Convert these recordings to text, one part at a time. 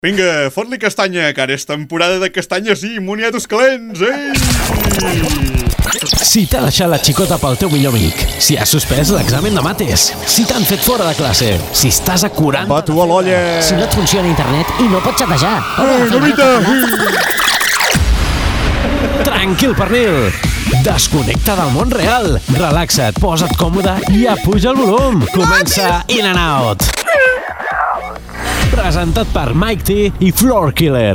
Vinga, fot-li castanya, que ara és temporada de castanyes i moniatos calents, ei! Si t'ha deixat la xicota pel teu millor amic, si has suspès l'examen de mates, si t'han fet fora de classe, si estàs a 40... Pato a l'olla! Si no et funciona internet i no pots xatejar. Tranquil, pernil! Desconnecta del món real, relaxa't, posa't còmode i apuja el volum. Comença In and Out. Presentat per Mike T i Floor Killer.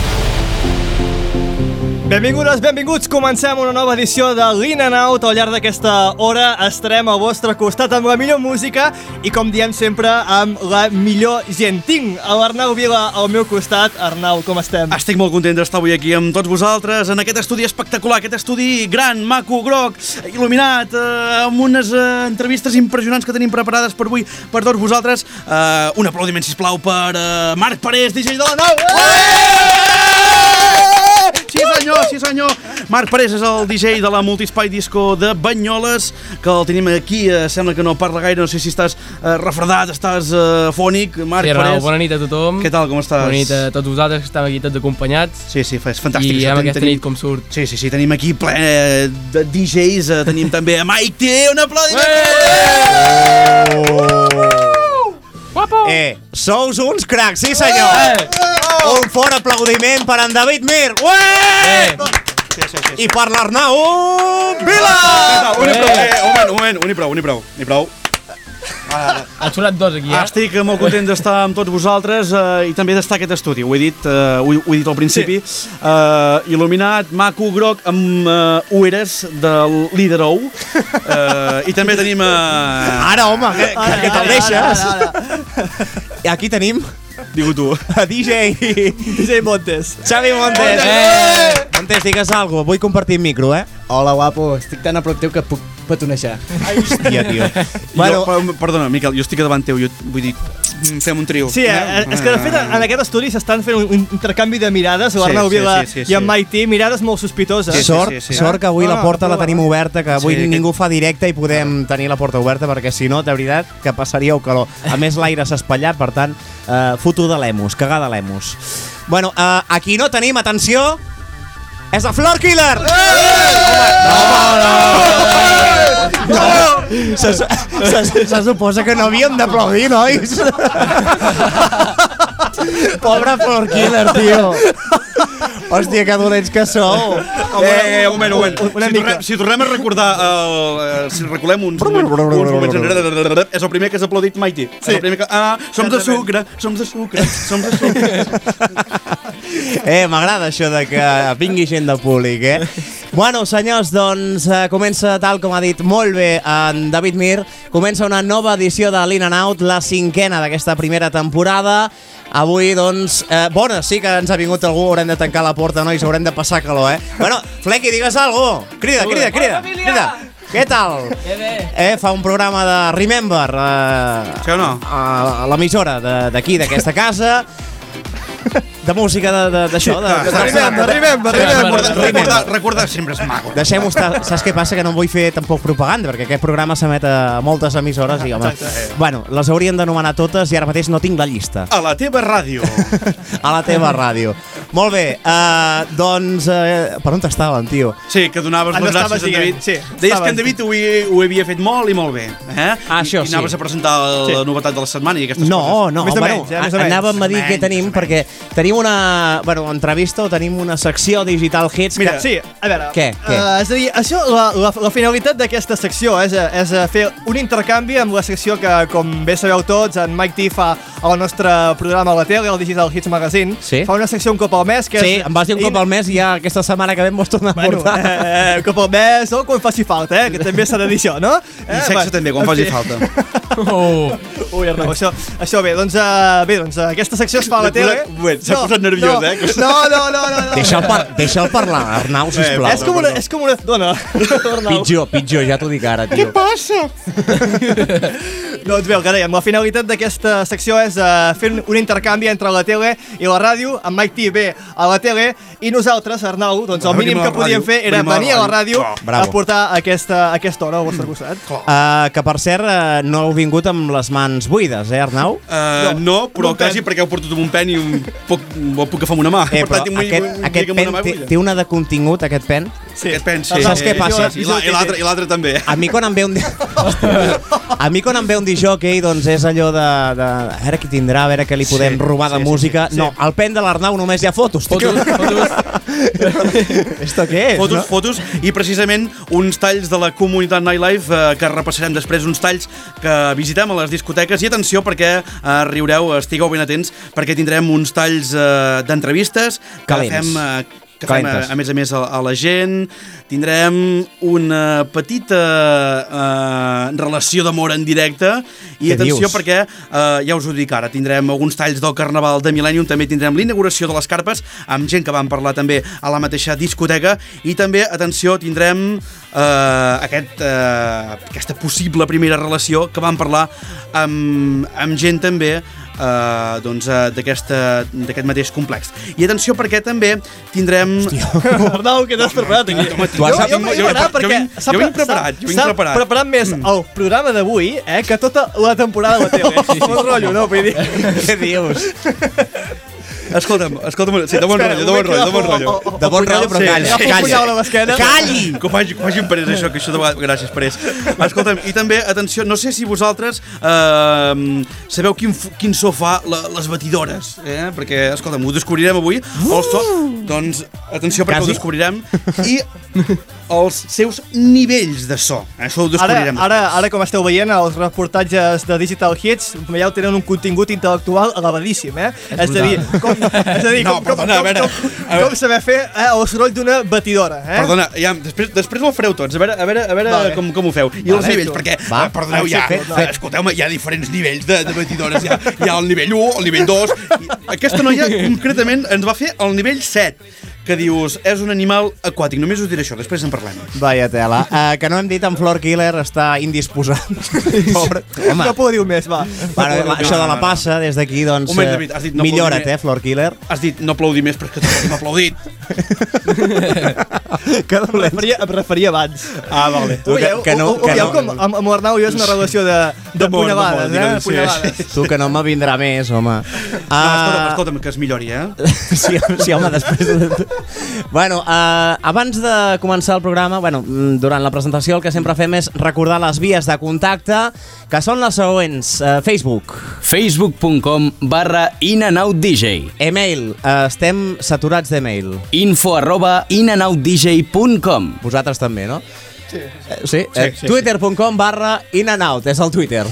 Benvingudes, benvinguts, comencem una nova edició de l'In and Out. Al llarg d'aquesta hora estarem al vostre costat amb la millor música i, com diem sempre, amb la millor gent. Tinc l'Arnau Vila al meu costat. Arnau, com estem? Estic molt content d'estar avui aquí amb tots vosaltres en aquest estudi espectacular, aquest estudi gran, maco, groc, il·luminat, amb unes entrevistes impressionants que tenim preparades per avui per tots vosaltres. Un aplaudiment, sisplau, per Marc Parés, DJ de la nau! Sí senyor, Marc Parés és el DJ de la Multispai Disco de Banyoles, que el tenim aquí, sembla que no parla gaire, no sé si estàs refredat, estàs fònic, Marc Parés. Bona nit a tothom. Què tal, com estàs? Bona nit a tots vosaltres, que estem aquí tots acompanyats. Sí, és fantàstic. I amb aquesta nit com surt. Sí, tenim aquí ple de DJs, tenim també a Mike T, un aplaudiment! Guapo! Sous uns cracs, sí senyor! Un fort aplaudiment per en David Mir! I per l'Arnau Vila! Un i prou. Han sonat dos aquí, Estic molt content d'estar amb tots vosaltres i també d'estar a aquest estudi. Ho he dit al principi. Il·luminat, maco, groc, amb ueres del líder OU. I també tenim... Ara, home, que te'l deixes. I aquí tenim... Digue-ho tu. A DJ Montes. Xavi Montes. Montes, digues alguna cosa. Vull compartir el micro, Hola, guapo. Estic tan a prop teu que puc petonejar. Hòstia, tio. Perdona, Miquel, jo estic davant teu. Vull dir, fem un trio. Sí, és que de fet en aquest estudi s'estan fent un intercanvi de mirades, l'Arnau Vila i en Mike T, mirades molt sospitoses. Sort que avui la porta la tenim oberta, que avui ningú fa directe i podem tenir la porta oberta, perquè si no, de veritat, que passaríeu calor. A més, l'aire s'ha espatllat, per tant, foto de l'emus, cagada l'emus. Bueno, aquí no tenim, atenció, és el Floor Killer! Se suposa que no havíem d'aplaudir, nois? Pobre Floor Killer, tio. Hòstia, que dolents que sou. Un moment. Si tornem a recordar, si recolem uns moments enrere, és el primer que has aplaudit, Mighty. És el primer que... som de sucre. M'agrada això de que vingui gent del públic, Bueno, senyors, doncs comença, tal com ha dit molt bé en David Mir, comença una nova edició de l'In and Out, la 5a d'aquesta primera temporada. Avui, doncs, bona, sí que ens ha vingut algú, haurem de tancar la porta, nois, haurem de passar calor, Bueno, Flequi, digues alguna cosa. Crida. Què tal? Bé. Fa un programa de Remember Sí o no? a l'emissora d'aquí, d'aquesta casa, de música d'això, Recordar sempre és maco. Deixem-ho estar. Saps què passa? Que no vull fer tampoc propaganda, perquè aquest programa s'emet a moltes emissores i, home, bueno, les haurien d'anomenar totes i ara mateix no tinc la llista. A la teva ràdio. A la teva ràdio. Molt bé, doncs... per on t'estaven, tio? Sí, que donaves les gràcies a en David. Deies que en David ho havia fet molt i molt bé. Això sí. I anaves a presentar la novetat de la setmana i aquestes coses. No, anàvem a dir què tenim, perquè tenim una entrevista o tenim una secció Digital Hits. Mira, sí, a veure. Què? És a dir, això, la finalitat d'aquesta secció és fer un intercanvi amb la secció que, com bé sabeu tots, en Mike T fa al nostre programa a la tele, el Digital Hits Magazine. Sí. Fa una secció un cop al mes. Sí, em vas dir un cop al mes i ja aquesta setmana que vam mos tornar a portar. Un cop al mes o quan faci falta, que també s'ha de dir això, no? I sexe també, quan faci falta. Ui, Arnau, això bé, doncs aquesta secció es fa a la tele. S'ha posat nerviós, No. Deixa'l parlar, Arnau, sisplau. És com una... Dona. Pitjor, ja t'ho dic ara, tio. Què passa? Doncs bé, el que dèiem, la finalitat d'aquesta secció és fer un intercanvi entre la tele i la ràdio. En Mike T ve a la tele i nosaltres, Arnau, doncs el mínim que podíem fer era venir a la ràdio a portar aquesta hora al vostre costat. Que per cert, no heu vingut amb les mans buides, Arnau? No, però quasi perquè heu portat un pen i puc agafar amb una mà. Però aquest pen té una de contingut, aquest pen? Sí. Aquest pen, sí. Saps què passa? I l'altre també. A mi quan em ve un disjockey, doncs és allò de a veure qui tindrà, a veure què li podem robar de música. No, al pen de l'Arnau només hi ha fotos. Esto què és? Fotos i precisament uns talls de la comunitat Nightlife que repassarem després, uns talls que visitem a les discoteques. I atenció perquè riureu, estigueu ben atents, perquè tindrem uns talls d'entrevistes que fem a més a la gent. Tindrem una petita relació d'amor en directe i atenció perquè, ja us ho dic ara, tindrem alguns talls del Carnaval de Millennium, també tindrem l'inauguració de les carpes amb gent que vam parlar també a la mateixa discoteca i també, atenció, tindrem aquesta possible primera relació que vam parlar amb gent també d'aquest mateix complex. I atenció perquè també tindrem... Arnau, què t'has preparat aquí? Jo vinc preparat. S'ha preparat més el programa d'avui que tota la temporada de la tele. Molt rotllo, no? Què dius? Escolta'm, sí, de bon rotllo. De bon rotllo, però calla. Calli! Que ho facin per això, que això de vegades... Gràcies per és. Escolta'm, i també, atenció, no sé si vosaltres sabeu quin so fa les batidores, perquè, escolta'm, ho descobrirem avui, el so, doncs, atenció perquè ho descobrirem, i els seus nivells de so, això ho descobrirem. Ara com esteu veient, els reportatges de Digital Hits, veieu, tenen un contingut intel·lectual elevadíssim, És a dir, com saber fer el soroll d'una batidora, Perdona, ja, després ho fareu tots, a veure com ho feu. I els nivells, perquè, perdoneu, escolteu-me, hi ha diferents nivells de batidores, hi ha el nivell 1, el nivell 2, aquesta noia concretament ens va fer el nivell 7, que dius, és un animal aquàtic, només us diré això, després en parlem. Vaya tela, que no hem dit en Floor Killer està indisposat. No puc dir més, va. Això de la passa, des d'aquí, doncs, millora't, Floor Killer. Has dit no aplaudir més, però és que t'ho hem aplaudit. Em referia abans. Vale. Veieu com amb l'Arnau i jo és una relació de punyalades, Tu que no me vindrà més, home. Escolta'm, que es millori, Sí, home, després de... Bueno, abans de començar el programa, durant la presentació el que sempre fem és recordar les vies de contacte, que són les següents. Facebook. Facebook.com/inandoutdj. Email. Estem saturats d'email. info@inandoutdj.com. Vosaltres també, no? Sí. Twitter.com/inandout, és el Twitter.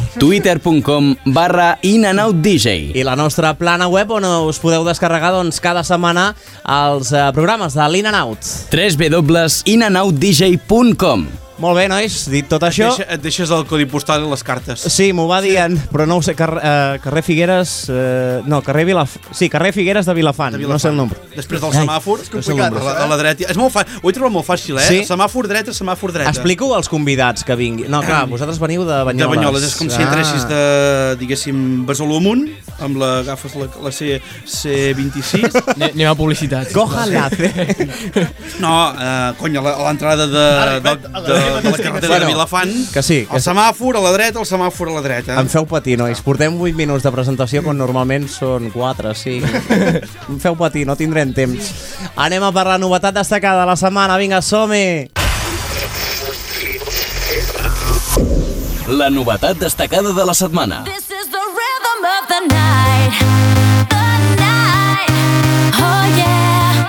Twitter.com/inandoutdj. I la nostra plana web on us podeu descarregar cada setmana els programes de l'In and Out. www.inandoutdj.com. Molt bé, nois, dit tot això... Et deixes el codi postal i les cartes. Sí, m'ho va dient, però no ho sé, carrer Figueres... carrer Figueres de Vilafant, no sé el nombre. Després del semàfor, és complicat, a la dreta. És molt fàcil, ho he trobat molt fàcil, Sí? Semàfor dreta. Explico als convidats que vinguin. No, clar, vosaltres veniu de Banyoles. De Banyoles, és com si entressis de, diguéssim, Besalú amunt, agafes la C26. Anem a publicitat. Cójala. No, cony, a l'entrada de la carretera de Vilafant, que sí, el semàfor a la dreta, el semàfor a la dreta. Em feu patir, nois. Portem 8 minuts de presentació quan normalment són 4, 5. Em feu patir, no tindrem temps. Anem a per la novetat destacada de la setmana. Vinga, som-hi! La novetat destacada de la setmana. This is the rhythm of the night. The night. Oh yeah.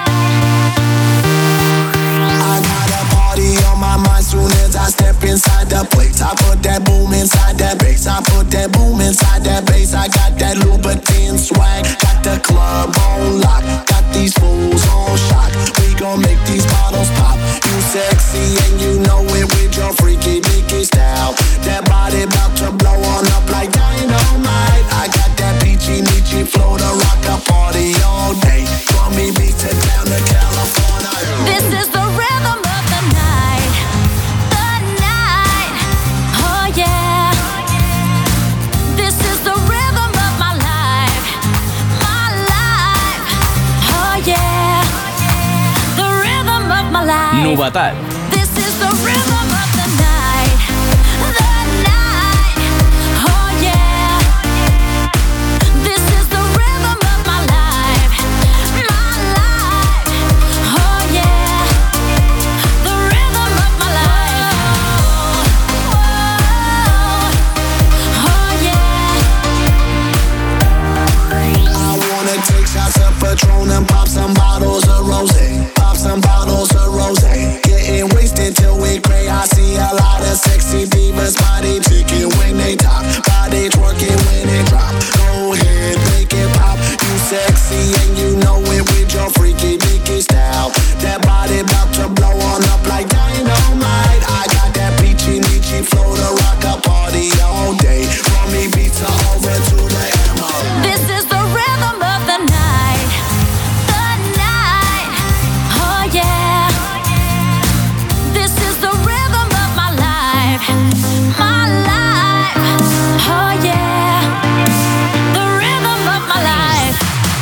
I got a party on my mind soon as I step inside the place. I put that boom inside that bass. I put that boom inside that bass. I got that Louboutin swag. Got the club on lock. Got these fools on shock. We gon' make these bottles pop. You sexy and you know it with your freaky dicky style. That body bout to blow on up like dynamite. I got that peachy Novetat. This is the rhythm of the night. The night. Oh yeah. This is the rhythm of my life. My life. Oh yeah. The rhythm of my life. Oh yeah. I wanna take shots of Patron and pop some bottles of rosé. Pop some bottles of rosé. Getting wasted till we cray. I see a lot of sexy divas, body ticking when they talk, body twerking when they drop. Go ahead, make it pop. You sexy and you know it with your freaky dicky style. That body about to blow on up like dynamite. I got that peachy neachy flow to rock a party all day. From Ibiza over to the MO. This is the rhythm of the night. The night. Oh yeah. This is the rhythm of my life. My life. Oh yeah. The rhythm of my life.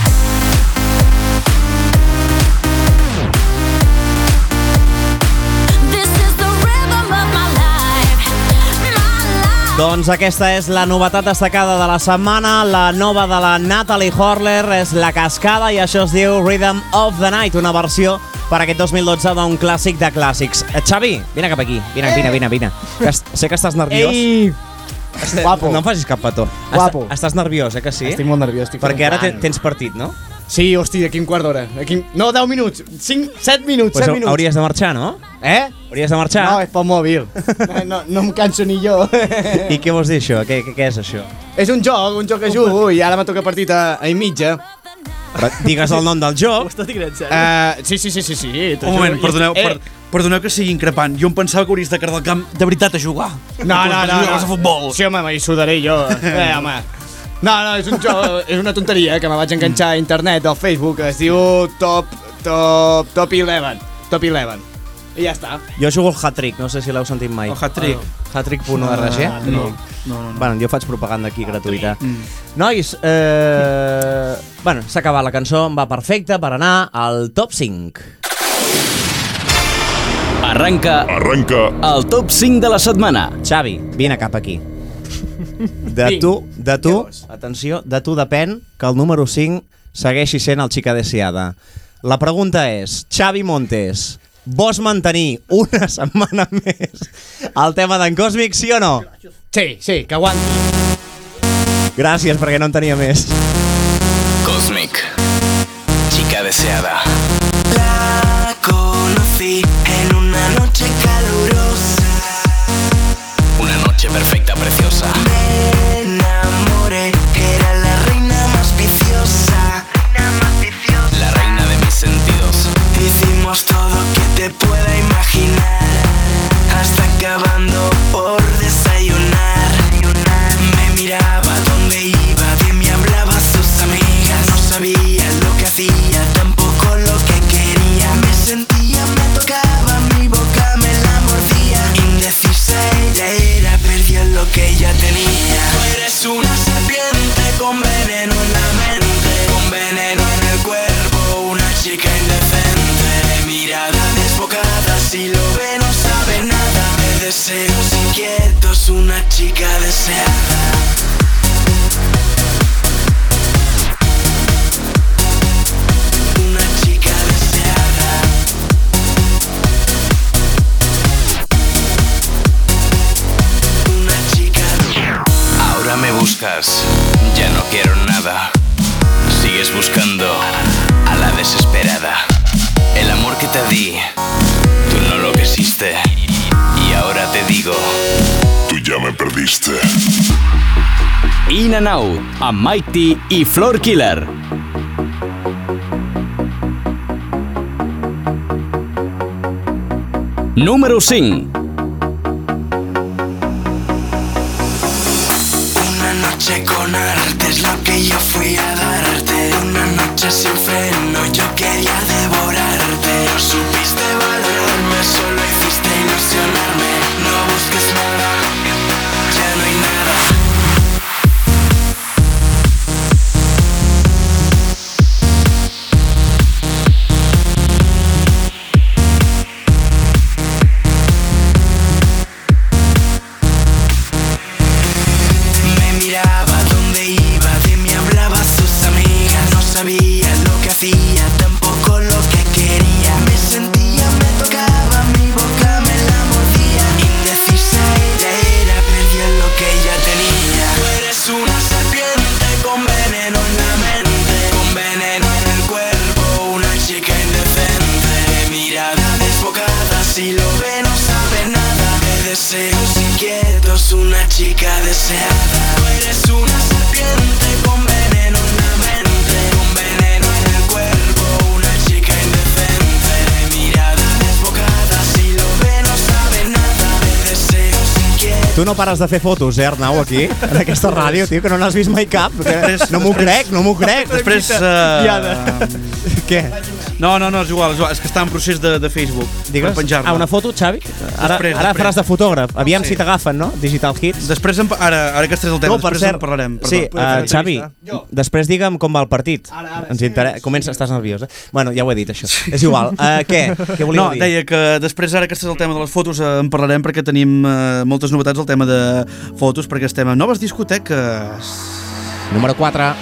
This is the rhythm of my life. My life. Doncs aquesta és la novetat destacada de la setmana, la nova de la Natalie Horler, és La Cascada, i això es diu Rhythm of the Night, una versió per aquest 2012 d'un clàssic de clàssics. Xavi, vine cap aquí, vine. Sé que estàs nerviós. Ei! Guapo. No em facis cap petó. Guapo. Estàs nerviós, que sí? Estic molt nerviós. Perquè ara tens partit, no? Sí, hosti, d'aquí un quart d'hora. No, 10 minuts. 7 minuts, 7 minuts. Hauries de marxar, no? Hauries de marxar. No, és pel mòbil. No em canso ni jo. I què vols dir, això? Què és això? És un joc que jugo i ara m'ha tocat partit a mitja. Però digues el nom del joc. Ho està dient en sèrio? Sí. Un moment, perdoneu que sigui increpant. Jo em pensava que hauries de quedar al camp de veritat a jugar. No. A futbol. Sí, home, m'hi sudaré jo. Home. No, és un joc, és una tonteria que me vaig enganxar a internet, al Facebook, es diu Top 11. Top 11. I ja està. Jo jugo al Hat-Trick, no sé si l'heu sentit mai. El Hat-Trick. Hat-Trick.org. No. Bueno, jo faig propaganda aquí gratuïta. Nois, bueno, s'ha acabat la cançó, em va perfecta per anar al top 5. Arranca el top 5 de la setmana. Xavi, vine cap aquí. De tu, atenció, de tu depèn que el número 5 segueixi sent el Chica Deseada. La pregunta és, Xavi Montes, vols mantenir una setmana més el tema d'en Còsmic, sí o no? Sí, que aguanti. Gràcies, perquè no en tenia més. Cosmic, Chica Deseada. La conocí en una noche calurosa. Una noche perfecta, preciosa. Me enamoré, era la reina más viciosa. La reina de mis sentidos. Hicimos todo que te pueda imaginar, hasta acabando por desayunar. Me miraba donde iba, de mí hablaba sus amigas. No sabía lo que hacía, tampoco lo que quería. Me sentía, me tocaba, mi boca me la mordía. Indecisa ella era, perdió lo que ella tenía. Tú eres una serpiente con veneno en la mente, con veneno en el cuerpo, una chica indecente. Mirada desbocada, si lo ve no sabe nada. De deseos inquietos, una chica deseada. Una chica deseada. Una chica deseada. Ahora me buscas, ya no quiero nada. Sigues buscando a la desesperada. El amor que te di, tú no lo quisiste. Y ahora te digo, tú ya me perdiste. In and Out, amb Mighty i Floor Killer. Número 5. Una noche con arte es lo que yo fui a darte. Una noche sin freno, yo quería devorarte. No supiste valorarme, solo hiciste ilusionarme. No busques nada, ya no hay nada. chica deseada. Tú eres una serpiente con veneno en la mente, con veneno en el cuerpo, una chica indecente, mirada desbocada, si lo ve no sabe nada, de deseos inquietos. Tu no pares de fer fotos, Arnau, aquí, en aquesta ràdio, tio, que no n'has vist mai cap. No m'ho crec. Després... Què? No, és igual, és que està en procés de Facebook. Digues, per penjar-la. una foto, Xavi? Ara faràs de fotògraf. Aviam si t'agafen, no? Digital Hits. Després, ara que estàs el tema, després en parlarem. Sí, Xavi, després digue'm com va el partit. Ens interessa. Comença, estàs nerviós, eh? Bueno, ja ho he dit, això. És igual. Què? Què volíeu dir? No, deia que després, ara que estàs el tema de les fotos, en parlarem perquè tenim moltes novetats al tema de fotos, perquè estem a noves discoteques. Número 4.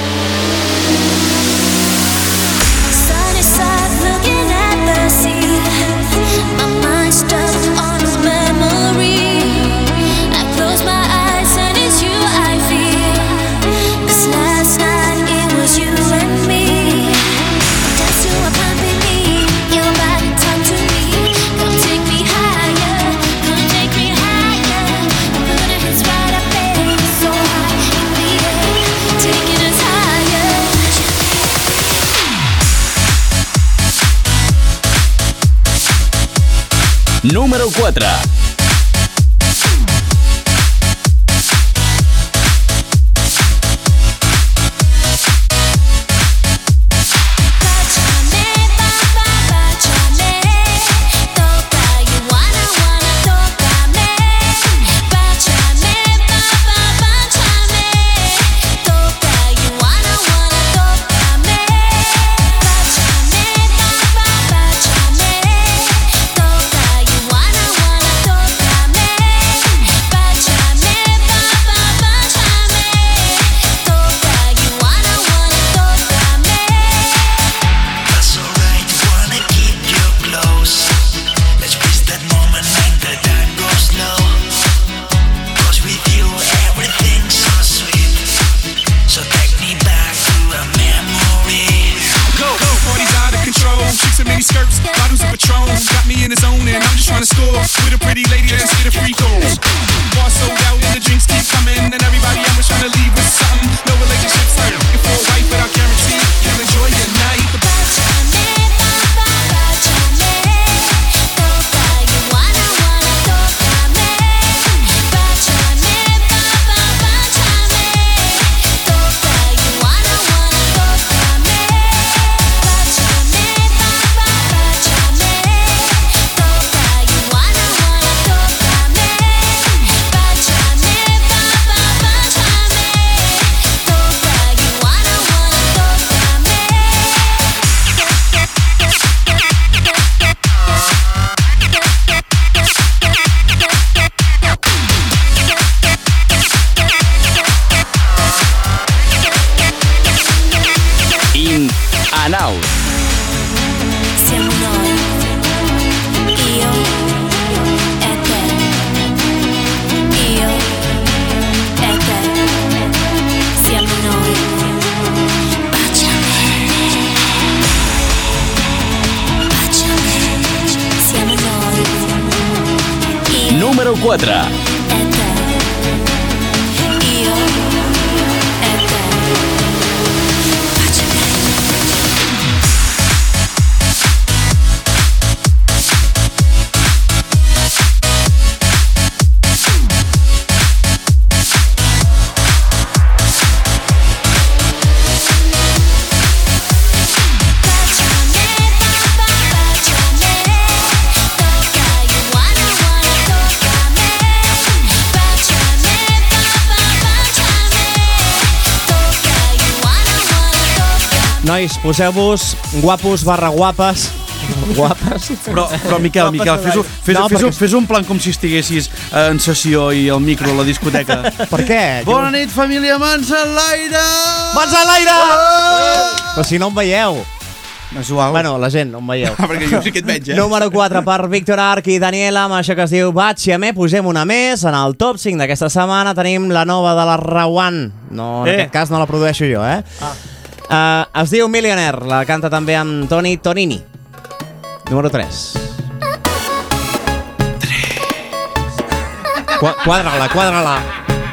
Sunny side looking at the sea. My mind's stuck on a memory. I close my eyes and it's you I feel. 'Cause last night it was you and me. Dance to a pumping beat. Your body talk to me. Come take me higher. Come take me higher. I'm gonna hit right up there. So high in the air. Taking us higher. Número 4. Número 4. Nois, poseu-vos guapos barra guapes. Guapes. Però Miquel, fes un plan com si estiguessis en sessió i el micro a la discoteca. Per què? Bona nit, família, mans a l'aire! Mans a l'aire! Però si no em veieu. És igual. Bueno, la gent, no em veieu. Perquè jo sí que et veig, Número 4 per Víctor Arch i Daniela, amb això que es diu Batxiamé. Posem una més. En el top 5 d'aquesta setmana tenim la nova de la Rawan. No, en aquest cas no la produeixo jo, es diu Millionaire, la canta també amb Toni Tonini. Número 3. Quadra-la.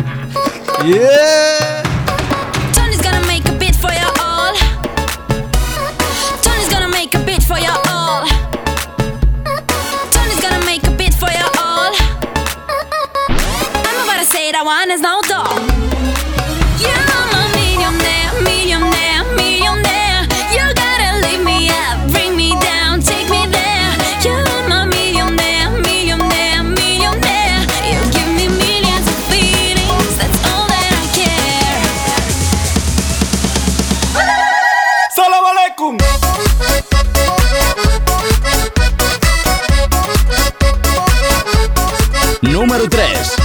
Yeah! Tony's gonna make a beat for you all. Tony's gonna make a beat for you all. Tony's gonna make a beat for you all. I'm about to say that one is no dog. Yeah, I'm a millionaire, millionaire, millionaire. You gotta lift me up, bring me down, take me there. Yeah, I'm a millionaire, millionaire, millionaire. You give me millions of feelings, that's all that I care. Salam alaikum! Número 3.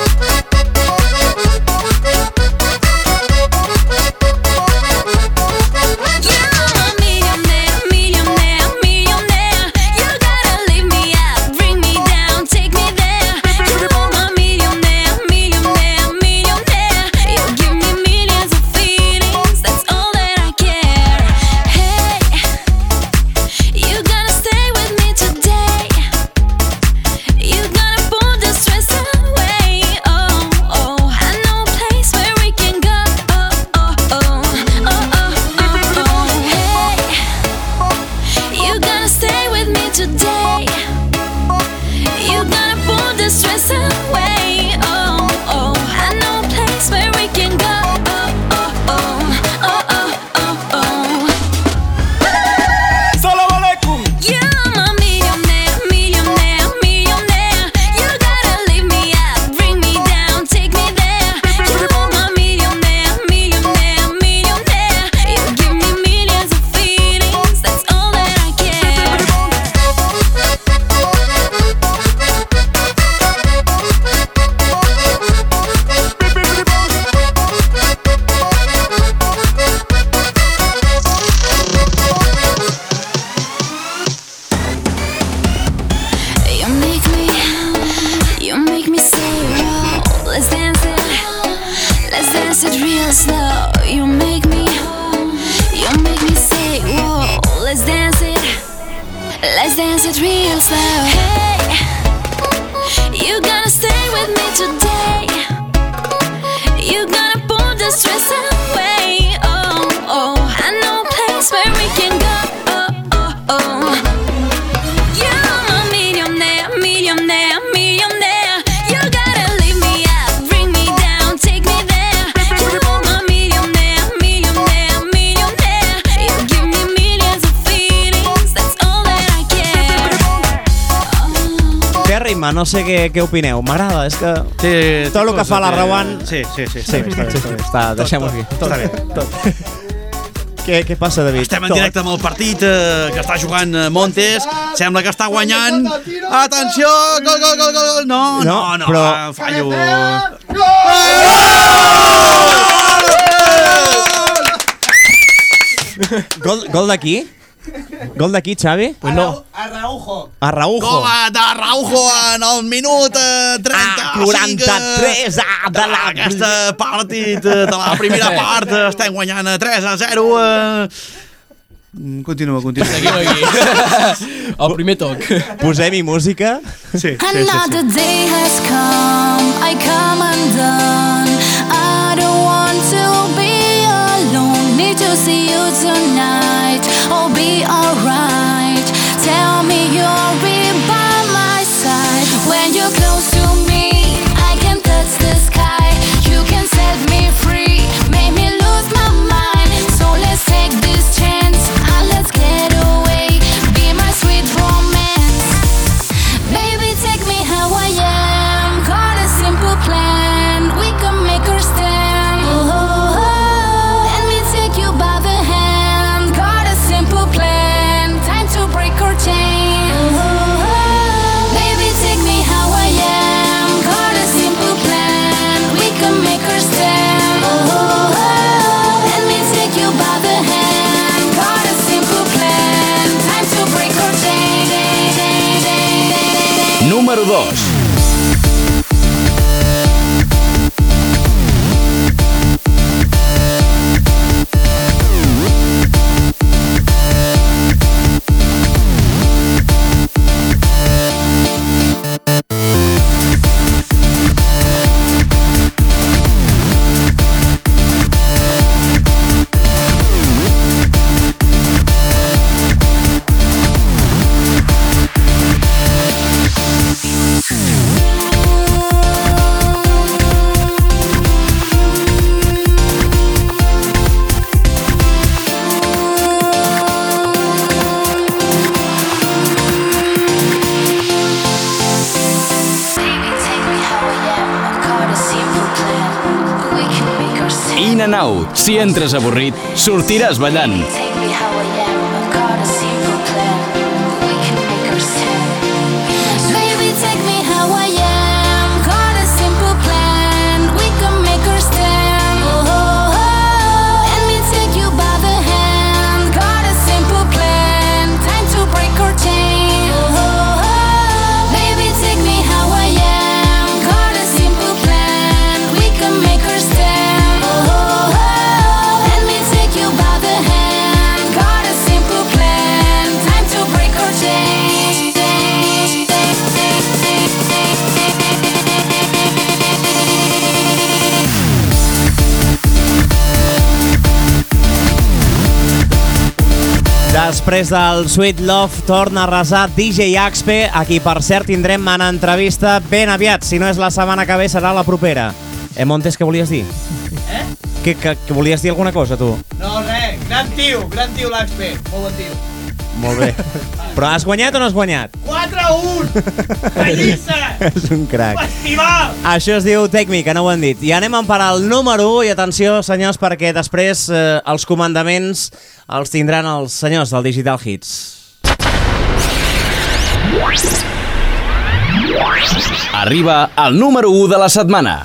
Let's dance it real slow. Hey, you gonna stay with me today. You gonna pull the stress away. Oh, oh, I know a place where we can go. Oh, oh, oh. You're a millionaire, millionaire, millionaire. You gotta lift me up, bring me down, take me there. You're a millionaire, millionaire, millionaire. You give me millions of feelings, that's all that I care. Té rima, no sé què opineu. M'agrada, és que tot el que fa la Rawan... Sí, deixem-ho aquí. Està bé. Què passa, David? Estem en directe amb el partit que està jugant Montes. Sembla que està guanyant. Atenció! Gol, gol, gol, gol! No, però... fallo. Gol d'aquí? Gol d'aquí, Xavi? Pues no. Araujo. Araujo. Gol d'Araujo en el minut 30. 43 de la... Aquesta partit de la primera part estem guanyant 3-0. Continua. Seguim aquí. El primer toc. Posem-hi música. Sí. Another day has come, I come undone. I don't want to be alone. Need to see you tonight. I'll be alright. Tell me you'll be by my side. When you're close to me, I can touch the sky. You can set me free, make me lose my mind. So let's take this chance, let's get away. Be my sweet romance. Baby, take me how I am. Got a simple plan, we can make her stand. Oh, let me take you by the hand. Got a simple plan, time to break her chain. Oh, baby, take me how I am. Got a simple plan, we can make her stand. Oh, let me take you by the hand. Got a simple plan, time to break her chain. Número 2. In and Out. Si entres avorrit, sortiràs ballant. Després del Sweet Love torna a arrasar DJ Axpe, a qui per cert tindrem en entrevista ben aviat. Si no és la setmana que ve, serà la propera. Montes, què volies dir? Que volies dir alguna cosa, tu? No, res, gran tio l'Axpe, molt bon tio. Molt bé. Però has guanyat o no has guanyat? 4-1! Pallissa! És un crac. Festival! Això es diu Take Me, que no ho han dit. I anem per al número 1, i atenció, senyors, perquè després els comandaments els tindran els senyors del Digital Hits. Arriba el número 1 de la setmana.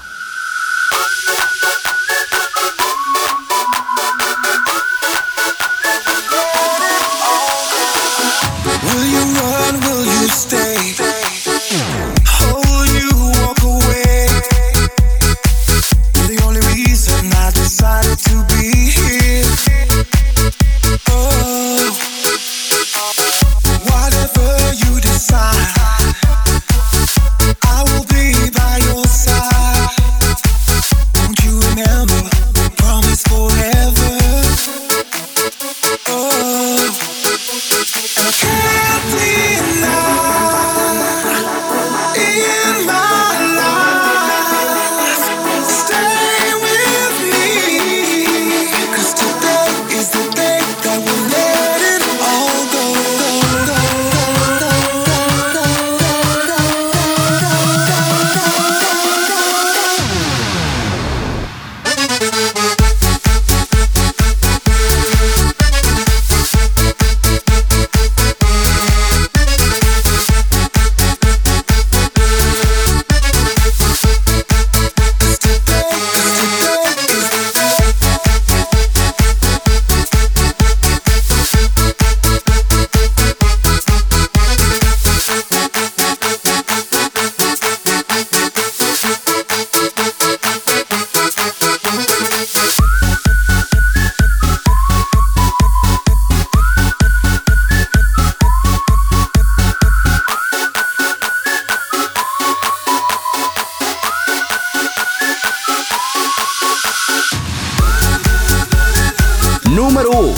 Número 1.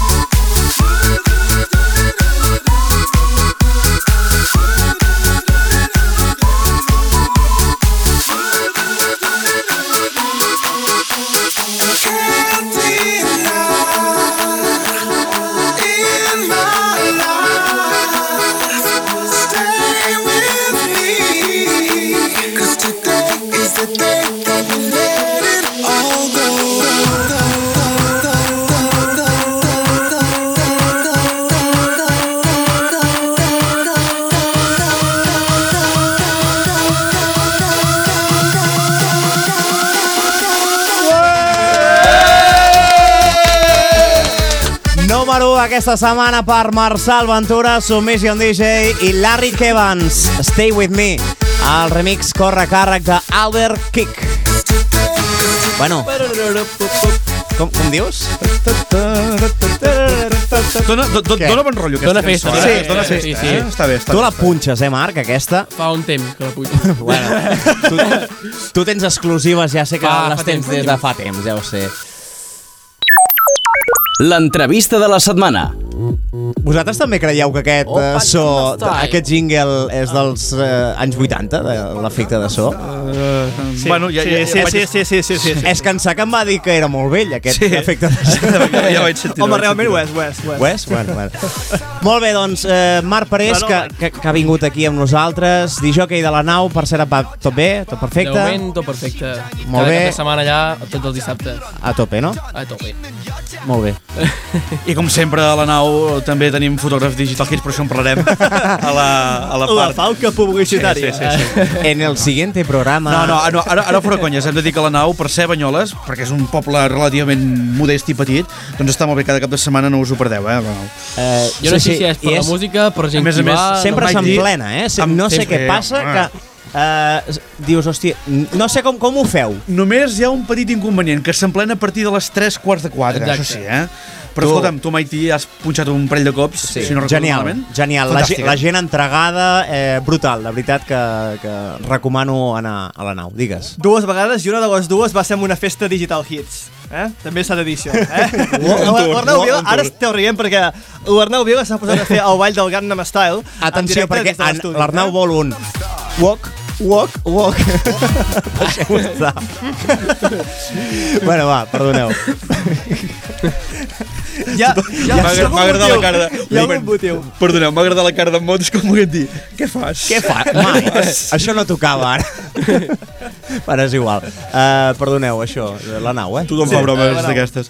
Aquesta setmana per Marçal Ventura, Submission DJ i Larry Kevans, Stay With Me. El remix corre a càrrec d'Albert Kick. Bueno, com dius? Dona bon rotllo aquesta Dona festa, cançó. dona festa. Sí. Està bé. Tu la punxes, Marc, aquesta? Fa un temps que la punxo. Bueno, tu tens exclusives, ja sé que les tens des de fa temps, ja ho sé. L'entrevista de la setmana. Vosaltres també creieu que aquest aquest jingle és dels anys 80, de l'efecte de so? Sí. Bueno, Sí. És que en Sac em va dir que era molt vell, aquest efecte de so. Ja vaig sentir. Home, realment ho és. Ho és? Bueno. Molt bé, doncs, Marc Parés, que ha vingut aquí amb nosaltres, disjockey de la nau, per cert, va tot bé, tot perfecte? De moment, tot perfecte. Molt bé. Cada setmana allà, tots els dissabtes. A tope, no? A tope. Molt bé. I com sempre a la nau també tenim fotògrafs Digital Hits, però això en parlarem a la part. La falca publicitària. Sí. En el siguiente programa... No, ara fora conyes, hem de dir que la nau, per ser Banyoles, perquè és un poble relativament modest i petit, doncs està molt bé, cada cap de setmana no us ho perdeu, la nau. Jo no sé si és per la música, per gent que va... Sempre s'emplena, No sé què passa, que... dius, hòstia, no sé com ho feu. Només hi ha un petit inconvenient, que s'emplena a partir de les 3:45, això sí, Però escolta'm, tu, Maití, has punxat un parell de cops, si no recordo malament. Genial. La gent entregada, brutal. La veritat que recomano anar a la nau. Digues. 2 vegades, i una de les dues va ser en una festa Digital Hits. També s'ha de dir això. L'Arnau Vila, ara esteu rient perquè l'Arnau Vila s'ha posat a fer el ball del Gangnam Style. Atenció, perquè l'Arnau vol un walk. Deixem-ho estar. Bueno, va, perdoneu. M'ha agradat la cara de... Hi ha un motiu. Perdoneu, m'ha agradat la cara d'en Mots, com volguem dir. Què fas? Mai. Això no tocava ara. Però és igual. Perdoneu, això, la nau, Tothom fa bromes d'aquestes.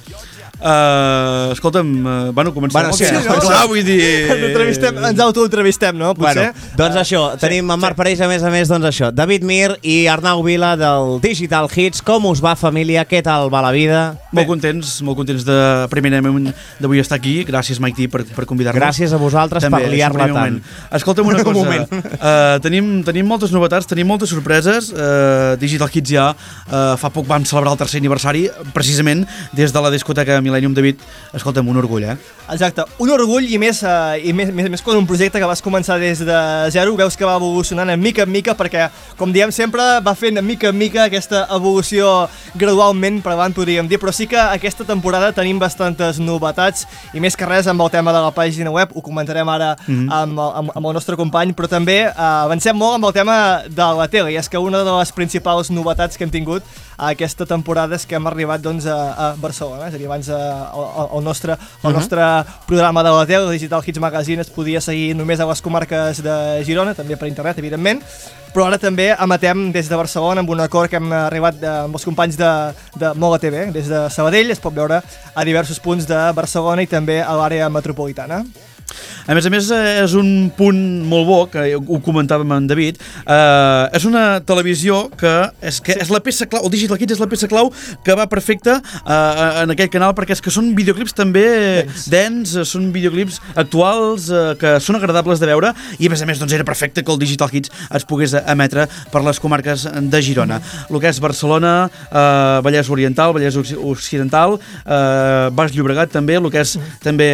Escolta'm, comencem vull dir... Ens autoentrevistem, no? Potser? Doncs això, tenim en Marc Parés, a més, doncs això, David Mir i Arnau Vila del Digital Hits. Com us va, família? Què tal va la vida? Molt contents de primerament d'avui estar aquí. Gràcies, Maití, per convidar-nos. Gràcies a vosaltres per liar-la tant. Escolta'm una cosa, tenim moltes novetats, tenim moltes sorpreses. Digital Hits ja fa poc vam celebrar el 3è aniversari, precisament des de la discoteca Millennium. David, escolta'm, un orgull, Exacte, un orgull i més quan un projecte que vas començar des de zero, veus que va evolucionant de mica en mica, perquè, com diem sempre, va fent de mica en mica aquesta evolució gradualment per avant, podríem dir, però sí que aquesta temporada tenim bastantes novetats, i més que res amb el tema de la pàgina web, ho comentarem ara amb el nostre company, però també avancem molt amb el tema de la tele, i és que una de les principals novetats que hem tingut aquesta temporada és que hem arribat doncs, a Barcelona, és a dir, abans el nostre programa de la tele, el Digital Hits Magazine, es podia seguir només a les comarques de Girona, també per internet, evidentment, però ara també emetem des de Barcelona amb un acord que hem arribat amb els companys de Mola TV, des de Sabadell, es pot veure a diversos punts de Barcelona i també a l'àrea metropolitana. A més, és un punt molt bo, que ho comentàvem amb David, és una televisió que és la peça clau, el Digital Hits és la peça clau que va perfecta en aquell canal, perquè és que són videoclips també dance, són videoclips actuals que són agradables de veure, i a més doncs era perfecte que el Digital Hits es pogués emetre per les comarques de Girona. El que és Barcelona, Vallès Oriental, Vallès Occidental, Baix Llobregat també, el que és també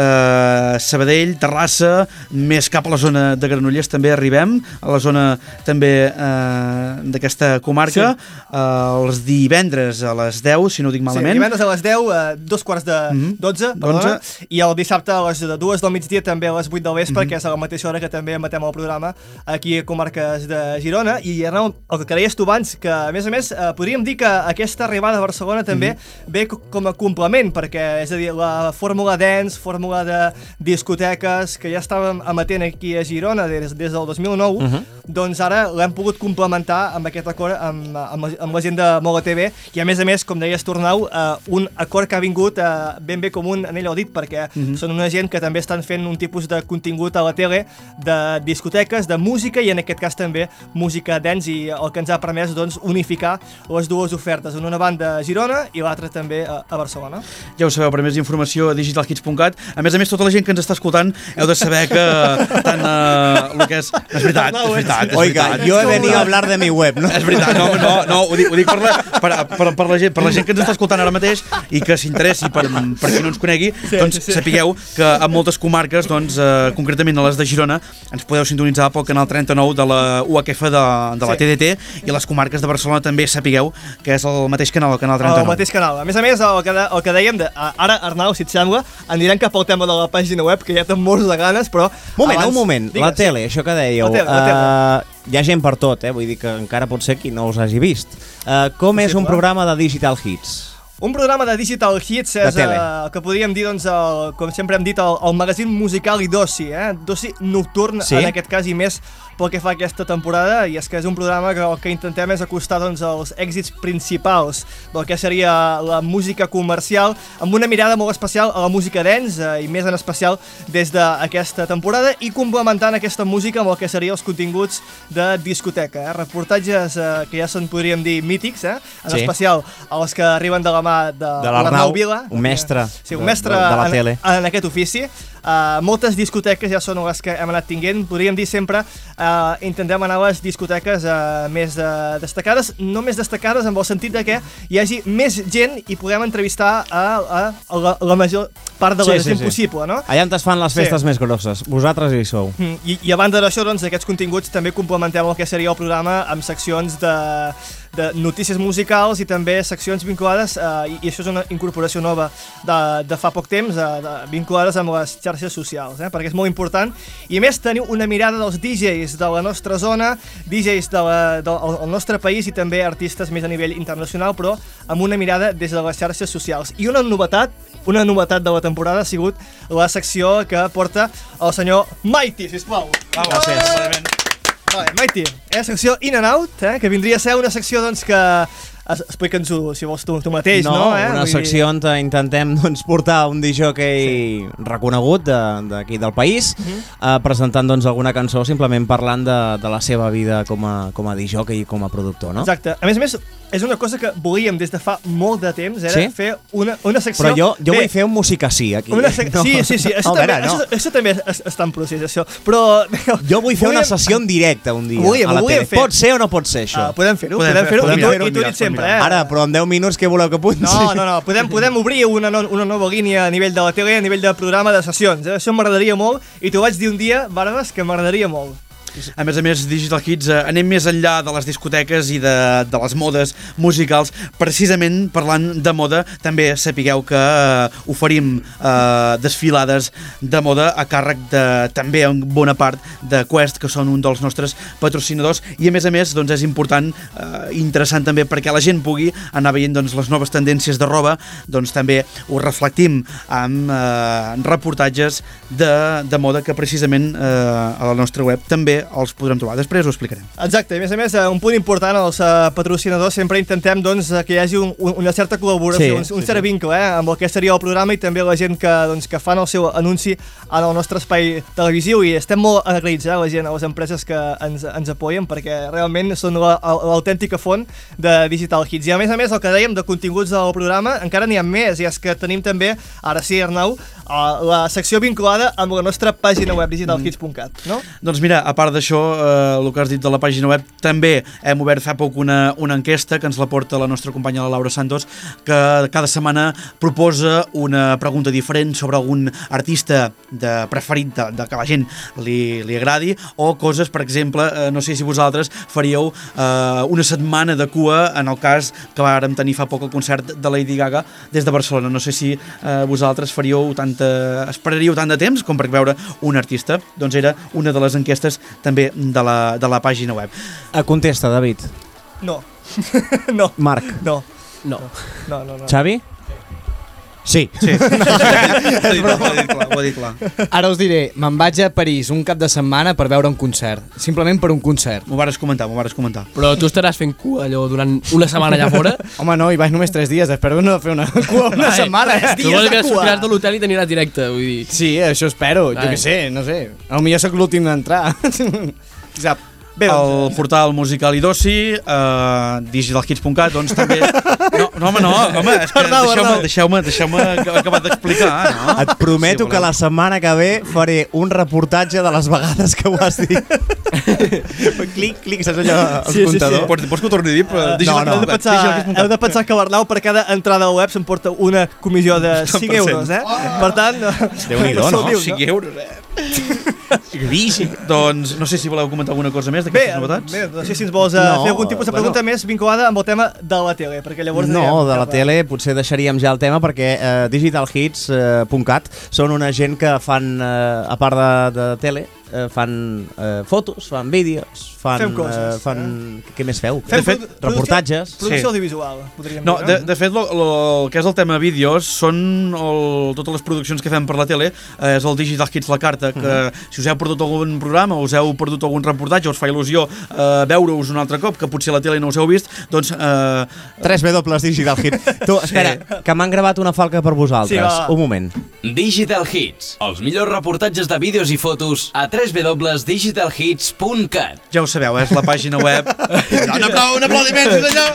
Sabadell, Terrassa, més cap a la zona de Granollers també arribem, a la zona també d'aquesta comarca, els divendres a les 10, si no ho dic malament. Sí, divendres a les 10, 2:45, perdona, i el dissabte a les 2 del migdia també a les 8 del vespre, que és a la mateixa hora que també emetem el programa aquí a comarques de Girona. I Arnau, el que creies tu abans, que a més podríem dir que aquesta arribada a Barcelona també ve com a complement, perquè és a dir, la fórmula dance, fórmula de discoteques que ja estàvem emetent aquí a Girona des del 2009, doncs ara l'hem pogut complementar amb aquest acord amb la gent de Mola TV, i a més, com deies tu, Arnau, un acord que ha vingut ben bé com un anell al dit, perquè són una gent que també estan fent un tipus de contingut a la tele de discoteques, de música, i en aquest cas també música dance, i el que ens ha permès doncs, unificar les dues ofertes, en una banda a Girona i l'altra també a Barcelona. Ja ho sabeu, per més informació a digitalhits.cat. A més, tota la gent que ens està escoltant heu de saber que tant el que és veritat, és veritat. Oiga, jo he venido a hablar de mi web, no? És veritat, no, ho dic per la gent que ens està escoltant ara mateix i que s'interessi per qui no ens conegui, doncs sapigueu que en moltes comarques, doncs, concretament a les de Girona, ens podeu sintonitzar pel canal 39 de la UHF de la TDT, i les comarques de Barcelona també sapigueu que és el mateix canal, el canal 39. El mateix canal. A més, el que dèiem, ara, Arnau, si et sembla, anirem cap al tema de la pàgina web, que ja té molts de ganes, però... Un moment, la tele, això que dèieu. La tele. Hi ha gent per tot, vull dir que encara pot ser qui no us hagi vist. Com és un programa de Digital Hits? Un programa de Digital Hits és el que podríem dir, doncs, com sempre hem dit, el magazín musical i d'oci, d'oci nocturn, en aquest cas, i més pel que fa aquesta temporada, i és que és un programa que el que intentem és acostar, doncs, els èxits principals del que seria la música comercial, amb una mirada molt especial a la música dance, i més en especial des d'aquesta temporada, i complementant aquesta música amb el que serien els continguts de discoteca, reportatges que ja se'n podríem dir mítics, en especial els que arriben de la mà de l'Arnau Vila, un mestre, un mestre de la tele en aquest ofici. Moltes discoteques ja són les que hem anat tinguent, podríem dir sempre intentem anar a les discoteques més destacades, no més destacades en el sentit de que hi hagi més gent i puguem entrevistar a la major part de la gent possible, no? Allà on es fan les festes més grosses, vosaltres hi sou. I a banda d'això, doncs, aquests continguts també complementem el que seria el programa amb seccions de notícies musicals i també seccions vinculades, i això és una incorporació nova de fa poc temps, vinculades amb les xarxes socials, perquè és molt important, i a més teniu una mirada dels DJs de la nostra zona, DJs del nostre país i també artistes més a nivell internacional, però amb una mirada des de les xarxes socials. I una novetat de la temporada ha sigut la secció que porta el senyor Mighty, sisplau. Gràcies. Vale, Mighty, secció In and Out, que vindria a ser una secció, doncs, que... Explica'ns-ho, si vols, tu mateix, no? Una secció on intentem, doncs, portar un disjockey reconegut d'aquí del país, presentant, doncs, alguna cançó, simplement parlant de la seva vida com a disjockey i com a productor, no? Exacte. A més, és una cosa que volíem des de fa molt de temps, fer una secció... Però jo vull fer un musicací, aquí. Sí. Això també està en procés, això. Però... Jo vull fer una sessió en directe un dia a la tele. Pot ser o no pot ser, això? Podem fer-ho. I t'ho he dit sempre. Ara, però en 10 minuts què voleu que apunti? No. Podem obrir una nova línia a nivell de la tele, a nivell de programa de sessions. Això m'agradaria molt, i t'ho vaig dir un dia, Barbes, que m'agradaria molt. A més, Digital Hits anem més enllà de les discoteques i de les modes musicals. Precisament parlant de moda, també sapigueu que oferim desfilades de moda a càrrec també en bona part de Quest, que són un dels nostres patrocinadors, i a més, doncs, és important i interessant també perquè la gent pugui anar veient, doncs, les noves tendències de roba. Doncs també ho reflectim amb reportatges de moda que precisament a la nostra web també els podrem trobar. Després ho explicarem. Exacte, i a més, un punt important, els patrocinadors sempre intentem, doncs, que hi hagi una certa col·laboració, un cert vincle amb el que seria el programa, i també la gent que fan el seu anunci en el nostre espai televisiu, i estem molt agraïts, la gent, a les empreses que ens apoyen, perquè realment són l'autèntica font de Digital Hits. I a més, el que dèiem de continguts del programa, encara n'hi ha més, i és que tenim també, ara sí, Arnau, la secció vinculada amb la nostra pàgina web, digitalhits.cat, no? Doncs mira, a part d'això, el que has dit de la pàgina web, també hem obert fa poc una enquesta que ens la porta la nostra companya la Laura Santos, que cada setmana proposa una pregunta diferent sobre algun artista preferit que la gent li agradi, o coses, per exemple, no sé si vosaltres faríeu una setmana de cua en el cas que vàrem tenir fa poc el concert de Lady Gaga des de Barcelona. No sé si vosaltres esperaríeu tant de temps com per veure un artista. Doncs era una de les enquestes també de la pàgina web. Contesta, David. No. Marc. No. Xavi? Sí. Ho ha dit clar. Ara us diré, me'n vaig a París un cap de setmana per veure un concert. Simplement per un concert. M'ho vares comentar. Però tu estaràs fent cua allò durant una setmana allà fora? Home, no, hi vaig només 3 dies. Espero no fer una cua una setmana. Tu vols que sortiràs de l'hotel i t'aniràs directe, vull dir. Sí, això espero. Jo què sé, no sé. Potser sóc l'últim d'entrar. Qui sap? Bé, el portal musical i d'oci, digitalhits.cat, doncs també... No, home, és que deixeu-me acabar d'explicar, no? Et prometo que la setmana que ve faré un reportatge de les vegades que ho has dit. clic, saps allò, el comptador? Pots que ho torni a dir, però... Heu de pensar que l'Arnau per cada entrada al web s'emporta una comissió de 5 euros, Per tant... Déu-n'hi-do, no? 5 euros, Doncs no sé si voleu comentar alguna cosa més d'aquestes novetats. Bé, no sé si ens vols fer algun tipus de pregunta més vinculada amb el tema de la tele, perquè llavors... No, de la tele potser deixaríem ja el tema perquè digitalhits.cat són una gent que fan, a part de tele, fan fotos, fan vídeos, fem coses. Què més feu? De fet, reportatges. Producció audiovisual, podríem dir. No, de fet, el que és el tema vídeos són totes les produccions que fem per la tele, és el Digital Hits La Carta, que si us heu perdut algun programa, us heu perdut algun reportatge, us fa il·lusió veure-us un altre cop, que potser a la tele no us heu vist, doncs... 3W Digital Hits. Tu, espera, que m'han gravat una falca per vosaltres. Un moment. Digital Hits, els millors reportatges de vídeos i fotos a www.digitalhits.cat. Ja ho sabeu, és la pàgina web. Un aplaudiment, senyor!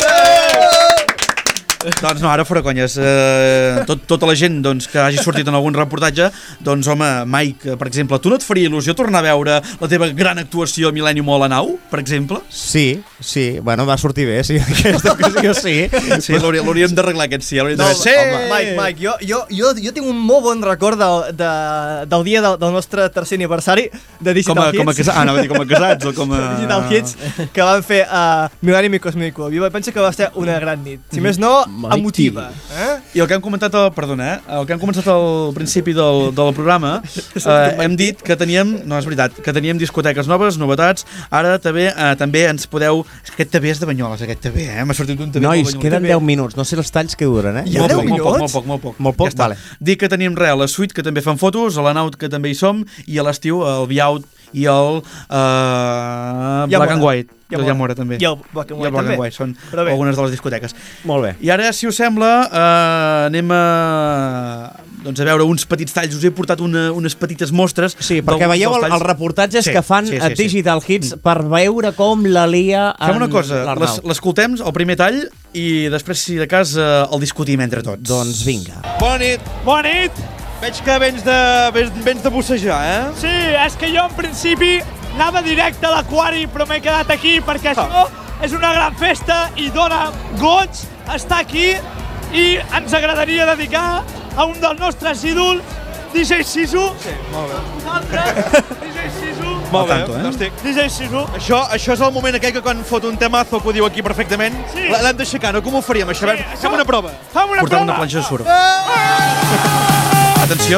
Doncs no, ara fora conyes. Tota la gent que hagi sortit en algun reportatge, doncs home, Mike, per exemple, tu no et faria il·lusió tornar a veure la teva gran actuació a Millennium a la nau, per exemple? Sí, bueno, va sortir bé, sí, aquesta ocasió sí. Sí, l'hauríem d'arreglar aquest sí. Sí! Mike, jo tinc un molt bon record del dia del nostre tercer aniversari de Digital Hits. Com a casats? No, com a casats o com a... Digital Hits, que van fer a Millennium i Cosmic Club. Jo penso que va ser una gran nit. Si més no, emotiva. I el que hem comentat el que hem començat al principi del programa, hem dit que teníem, no és veritat, que teníem discoteques noves, novetats, ara també ens podeu... És que aquest també és de Banyoles, aquest també, m'ha sortit un també. Nois, queden 10 minuts, no sé els talls que duren, Hi ha 10 minuts? Molt poc, vale. Dic que tenim a la Suite, que també fan fotos, a la Naut, que també hi som, i a l'estiu, el Viaut i el Black and White. I el Llamora també. I el Black and White també. Són algunes de les discoteques. Molt bé. I ara, si us sembla, anem a veure uns petits talls. Us he portat unes petites mostres. Sí, perquè veieu els reportatges que fan a Digital Hits per veure com la lia en l'Arnau. Fem una cosa, l'escoltem, el primer tall, i després, si de cas, el discutim entre tots. Doncs vinga. Bona nit. Bona nit. Veig que vens de bussejar, Sí, és que jo en principi anava directe a l'aquari, però m'he quedat aquí perquè això és una gran festa i dona goig estar aquí, i ens agradaria dedicar a un dels nostres ídols, DJ Sisu. Sí, molt bé. Vosaltres, DJ Sisu. Molt bé, DJ Sisu. Això és el moment aquell que quan fot un temazo que ho diu aquí perfectament, l'hem d'aixecar, no? Com ho faríem, això? Fem una prova. Portem una planxa de suro. Atenció.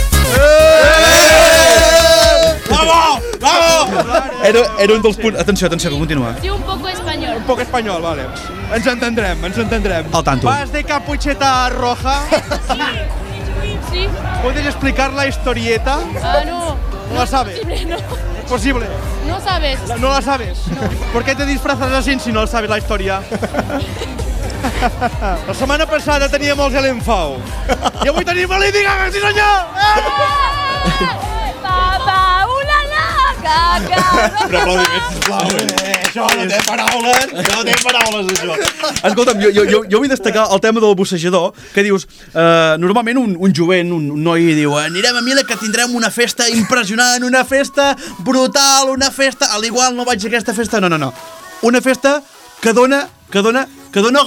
¡Vamos! Era un dels punts... Atenció, que continua. Sí, un poco español. Un poco español, vale. Ens entendrem. Al tanto. ¿Vas de capucheta roja? Sí. ¿Puedes explicar la historieta? No. ¿No la sabes? No. ¿Es posible? No sabes. ¿No la sabes? No. ¿Por qué te disfrazas así si no sabes la historia? La setmana passada teníem els Ellen Fau. I avui tenim a Lady Gaga, sí senyor! Papa, caca! Però aplaudiments, sisplau. Això no té paraules, això. Escolta'm, jo vull destacar el tema del bussejador, que dius, normalment un jovent, un noi, diu, anirem a Mila que tindrem una festa impressionant, una festa brutal, una festa... A l'igual no vaig a aquesta festa, no. Una festa que dona goig. Que dona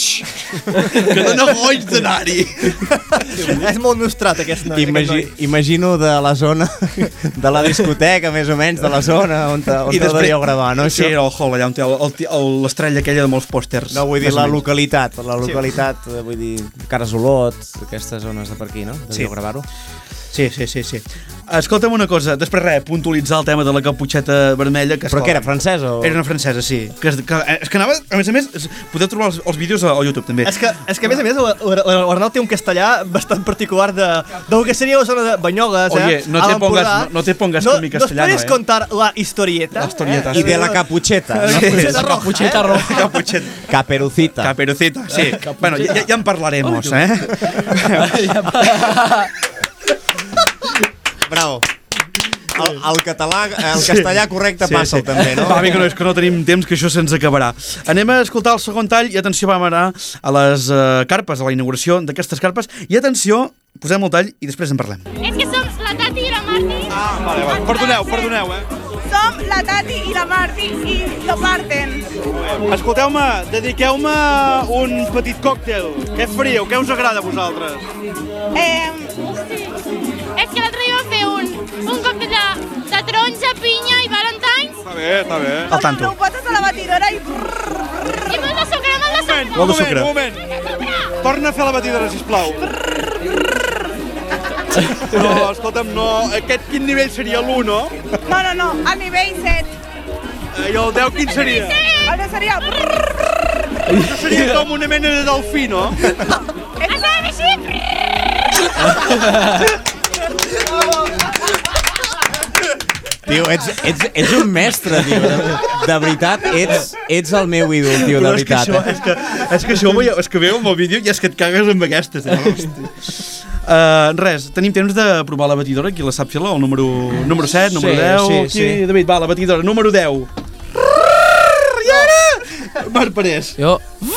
goig d'anar-hi. És molt nostrat, aquest noi. Imagino de la zona, de la discoteca, més o menys, de la zona on podríeu gravar, no? Sí, el hall, allà on té l'estrella aquella de molts pòsters. No, vull dir la localitat, vull dir Carasolot, aquestes zones de per aquí, no? Podríeu gravar-ho. Sí. Escolta'm una cosa, després puntualitzar el tema de la caputxeta vermella. Però què era, francès o...? Era una francesa, sí. És que anava, a més, podeu trobar els vídeos al YouTube, també. És que a més, l'Arnau té un castellà bastant particular del que seria la zona de Banyoles, Oye, no te pongas con mi castellano, ¿Nos puedes contar la historieta? Y de la capucheta. Capucheta roja. Caperucita, sí. Bueno, ya en parlaremos, Bravo. el català, el castellà correcte passa'l també, no? Va, vinga, no, és que no tenim temps, que això se'ns acabarà. Anem a escoltar el segon tall i atenció, vam anar a les carpes, a la inauguració d'aquestes carpes, i atenció, posem el tall i després en parlem. És que som la Tati i la Marti. Vale. Perdoneu, Som la Tati i la Marti i lo parten. Escolteu-me, dediqueu-me un petit còctel. Què faríeu? Què us agrada a vosaltres? És que l'altre dia vam fer un còctel de taronja, pinya i valentines. Està bé. Al tanto. Ho poses a la batidora i... I molt de sucre, Molt de sucre. Un moment. Torna a fer la batidora, sisplau. No, escolta'm, no. Aquest quin nivell seria l'1, no? No, a nivell 7. I el 10 quin seria? El 10 seria... Això seria com una mena de delfí, no? Anava així. Tio, ets un mestre, tio. De veritat, ets el meu ídol, tio, de veritat. És que això ho veieu, és que veieu amb el vídeo i és que et cagues amb aquestes. Res, tenim temps de provar la batidora, qui la sap fer-la, el número 7, número 10... Sí. David, va, la batidora, número 10. I ara... Marc Parés. Jo...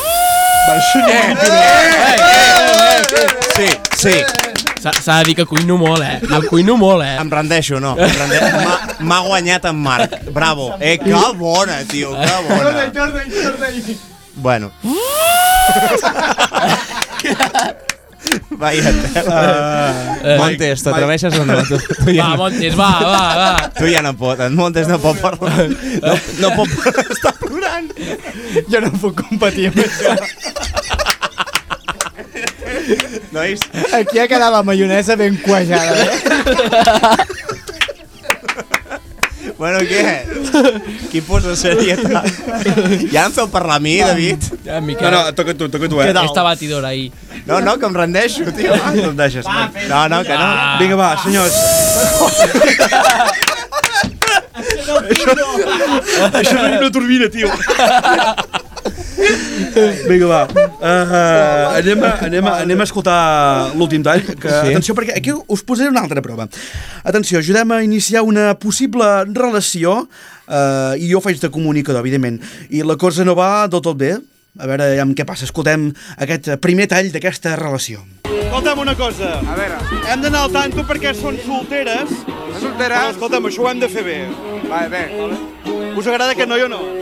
Sí. S'ha de dir que cuino molt, Jo cuino molt, Em rendeixo, no. M'ha guanyat en Marc. Bravo. Que bona, tio, que bona. Jordi. Bueno. Vaya tela. Montes, t'atreveixes o no? Va, Montes, va. Tu ja no pot, en Montes no pot parlar. No pot estar plorant. Jo no puc competir amb això. Nois? Aquí ha quedat la maionesa ben cuejada, Bueno, què? Qui posa serietat? Ja em feu parlar a mi, David? No, toca tu, Esta batidora ahí. No, que em rendeixo, tio. No em deixes. No, que no. Vinga, va, senyors. Això no és una turbina, tio. Vinga, va. Anem a escoltar l'últim tall. Atenció, perquè aquí us posaré una altra prova. Atenció, ajudem a iniciar una possible relació i jo faig de comunicador, evidentment. I la cosa no va del tot bé. A veure què passa. Escoltem aquest primer tall d'aquesta relació. Escolta'm una cosa. A veure. Hem d'anar al tanto perquè són solteres. Solteres? Escolta'm, això ho hem de fer bé. Vale, bé. Us agrada aquest noi o no?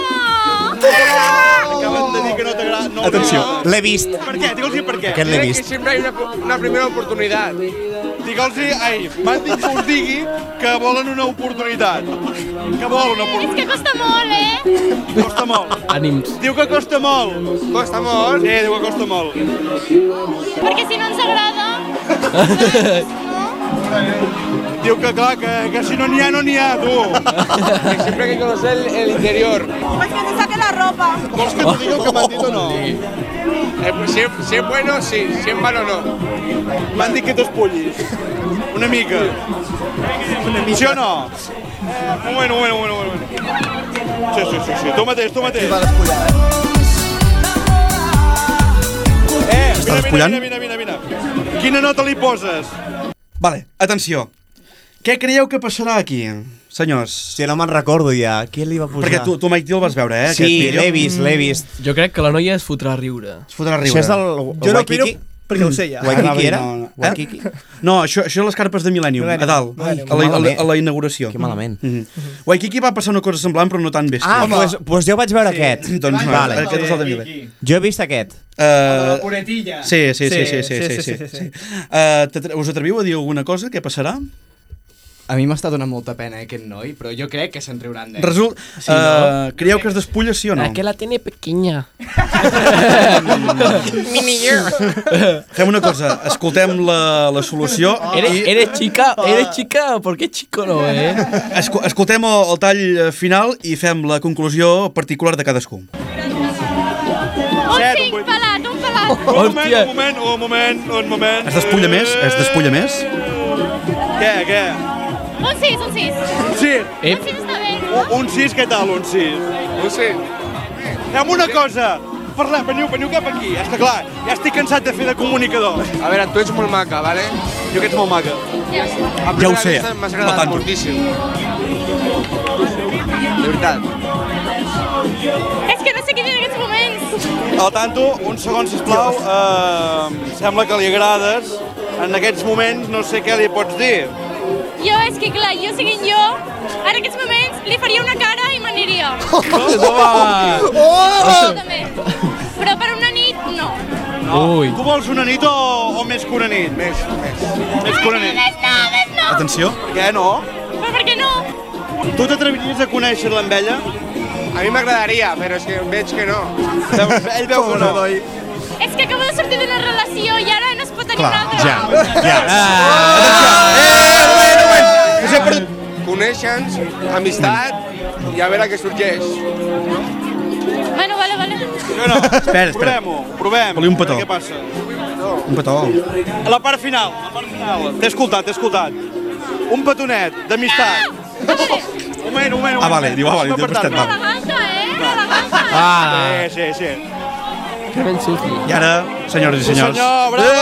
Acaben de dir que no t'agrada. No, atenció, l'he vist. Per què? Digue'ls per què. Aquest l'he vist. Que siempre hay una primera oportunidad. M'han dit que us digui que volen una oportunitat. Que volen una oportunitat. És que costa molt, Costa molt. Ànims. Diu que costa molt. Costa molt? Sí, diu que costa molt. Perquè si no ens agrada... Diu que clar, que si no n'hi ha, no n'hi ha, tu. Que siempre hay que conocer el interior. Pues que te saque la ropa. Vols que t'ho digui el que m'han dit o no? Pues si es bueno, sí. Si es malo, no. M'han dit que t'espullis. Una mica. Sí o no? Un moment. Sí. Tu mateix. Vine. Quina nota li poses? Vale, atenció. Què creieu que passarà aquí, senyors? Si no me'n recordo ja. Qui li va posar? Perquè tu Mike T el vas veure, Sí, l'he vist. Jo crec que la noia es fotrà a riure. Això és del Jo no opino perquè ho sé ja. Waikiki era? Waikiki? No, això les carpes de Millennium, a dalt, a la inauguració. Que malament. Waikiki va passar una cosa semblant, però no tan bèstia. Doncs jo vaig veure aquest. Doncs no, aquest és el de Millennium. Jo he vist aquest. La puretilla. Sí. Us atreviu a dir alguna cosa? Què passarà? A mi m'està donant molta pena aquest noi, però jo crec que se'n trauran d'ell. Creieu que es despulla, sí o no? Que la tiene pequeña. Fem una cosa, escoltem la solució. ¿Eres chica? ¿Por qué chico no, Escoltem el tall final i fem la conclusió particular de cadascú. Un 5, pelat. Un moment. Es despulla més? Què? Un 6. Un 6? Un 6 està bé, no? Un 6, què tal, un 6? Un 6. Fem una cosa, parlem, veniu cap aquí. És que clar, ja estic cansat de fer de comunicador. A veure, tu ets molt maca, vale? Jo que ets molt maca. Ja ho sé, M'has no agradat tant. moltíssim. De veritat. És que no sé què dir en aquests moments. Al tanto, un segon, sisplau. Sembla que li agrades. En aquests moments no sé què li pots dir. Jo, és que clar, jo seguint jo, en aquests moments li faria una cara i m'aniria. També. Però per una nit, no. Ui. Tu vols una nit o més que una nit? Més que una nit. Més no. Atenció. Per què no? Però per què no? Tu t'atreviries a conèixer-la amb ella? A mi m'agradaria, però és que veig que no. Ell veu que no. És que acabo de sortir d'una relació i ara no es pot tenir una altra. Coneixen-nos, amistat, i a veure què sorgeix. Bueno, vale. Espera. Provem. Vol-li un petó. Què passa? Un petó. La part final. T'he escoltat. Un petonet, d'amistat. Un moment. Vale, diu, vale, t'he prestat. Eleganta, eleganta. Sí. Que ben sufi. I ara, senyores i senyors... Senyor, bravo!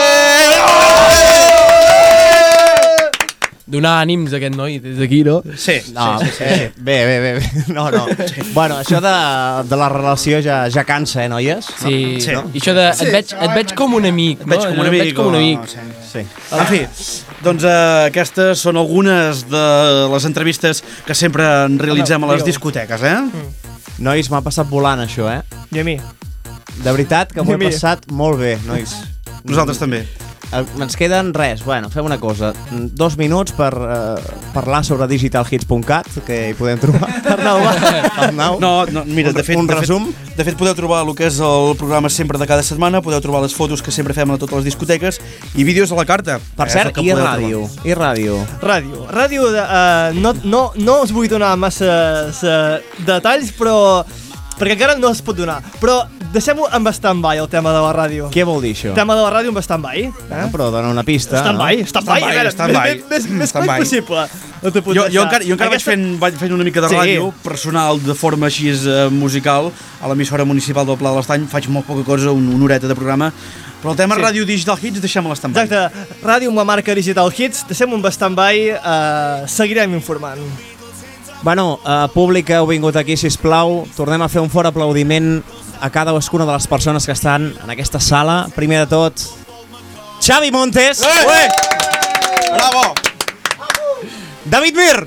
Donar ànims a aquest noi des d'aquí, no? Sí. Bé. No. Bueno, això de la relació ja cansa, noies? Sí. No? I això de et veig com un amic, no? Et veig com un amic. Sí. En fi, doncs aquestes són algunes de les entrevistes que sempre realitzem a les discoteques, Nois, m'ha passat volant això, I a mi? De veritat que m'ho he passat molt bé, nois. Nosaltres també. Ens queden res, bueno, fem una cosa. 2 minuts per parlar sobre digitalhits.cat, que hi podem trobar. Arnau. No, mira, de fet, un resum. De fet, podeu trobar el que és el programa sempre de cada setmana, podeu trobar les fotos que sempre fem a totes les discoteques i vídeos a la carta. Per cert, i ràdio. Ràdio, no us vull donar massa detalls, però perquè encara no es pot donar. Però deixem-ho en stand-by, el tema de la ràdio. Què vol dir això? Tema de la ràdio en stand-by. Però dona una pista. Stand-by. Més clar possible. Jo encara vaig fent una mica de ràdio personal de forma així musical a l'emissora municipal del Pla de l'Estany. Faig molt poca cosa, una horeta de programa. Però el tema ràdio Digital Hits deixem-ho a l'stand-by. Exacte. Ràdio amb la marca Digital Hits, deixem-ho en stand-by, seguirem informant. Bueno, públic que heu vingut aquí, sisplau, tornem a fer un fort aplaudiment a cadascuna de les persones que estan en aquesta sala. Primer de tot, Xavi Montes. Bravo! David Mir.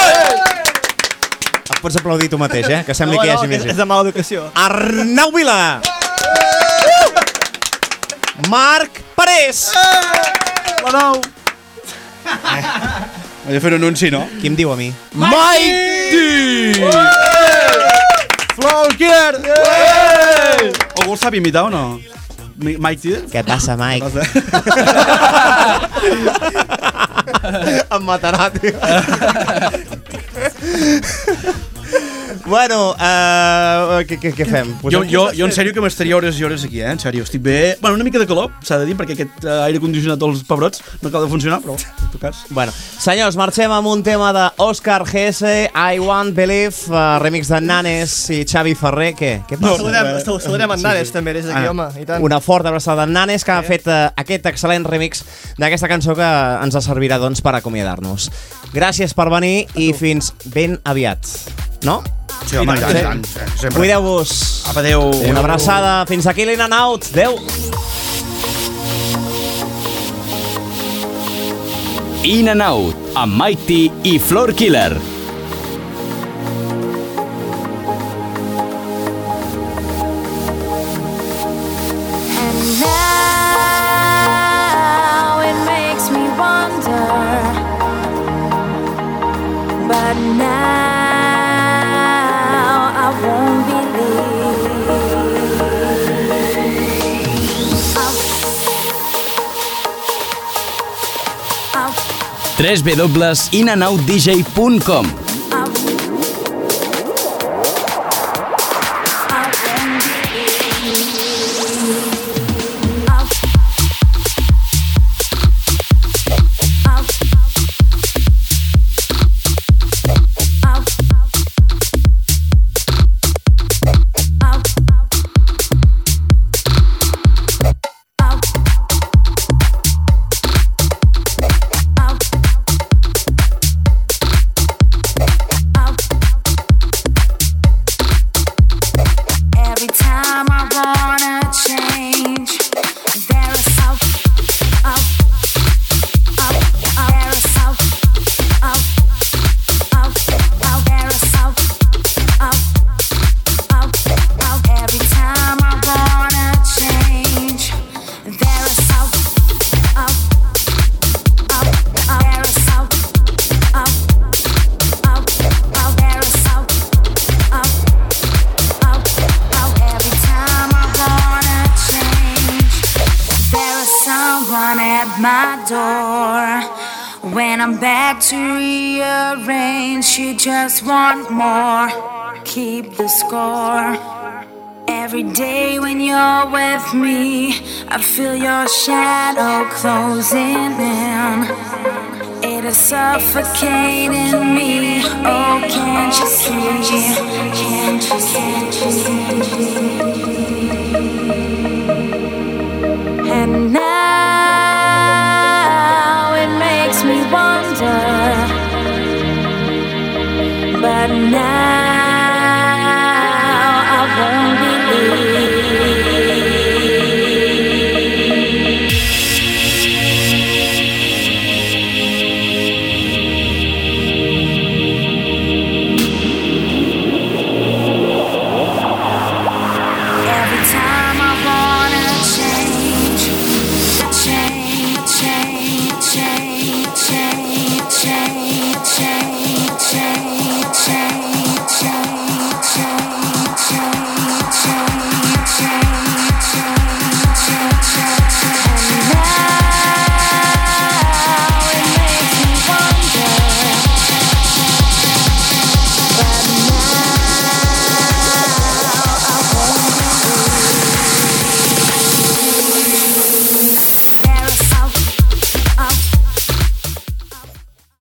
Et pots aplaudir tu mateix, que sembli que hi hagi més gent. És de mala educació. Arnau Vila. Marc Parés. Arnau. Vaig a fer un anunci, no? Qui em diu a mi? Mighty! Flow Killer! Algú el sap imitar o no? Mighty? Què passa, Mike? Em matarà, tio. Bueno, què fem? Jo en sèrio que m'estaria hores i hores aquí, en sèrio, estic bé. Bueno, una mica de calor, s'ha de dir, perquè aquest aire condicionat dels pebrots no acaba de funcionar, però en tot cas. Bueno, senyors, marxem amb un tema d'Òscar Gese, I Want Believe, remix de Nanes i Xavi Ferrer. Què passa? Saludem en Nanes també des d'aquí, home, i tant. Una forta abraçada en Nanes, que ha fet aquest excel·lent remix d'aquesta cançó que ens servirà doncs per acomiadar-nos. Gràcies per venir i fins ben aviat. No? Sí, home, tant. Cuideu-vos. Apa, adéu. Una abraçada. Fins aquí l'In and Out. Adéu. In and Out, amb Mighty i Floor Killer. Now it makes me wonder, but now I won't believe. www.inandoutdj.com When I'm back to rearrange, you just want more. Keep the score. Every day when you're with me, I feel your shadow closing in. It is suffocating me. Oh, can't you see? Can't you see? And now it makes me wonder. But now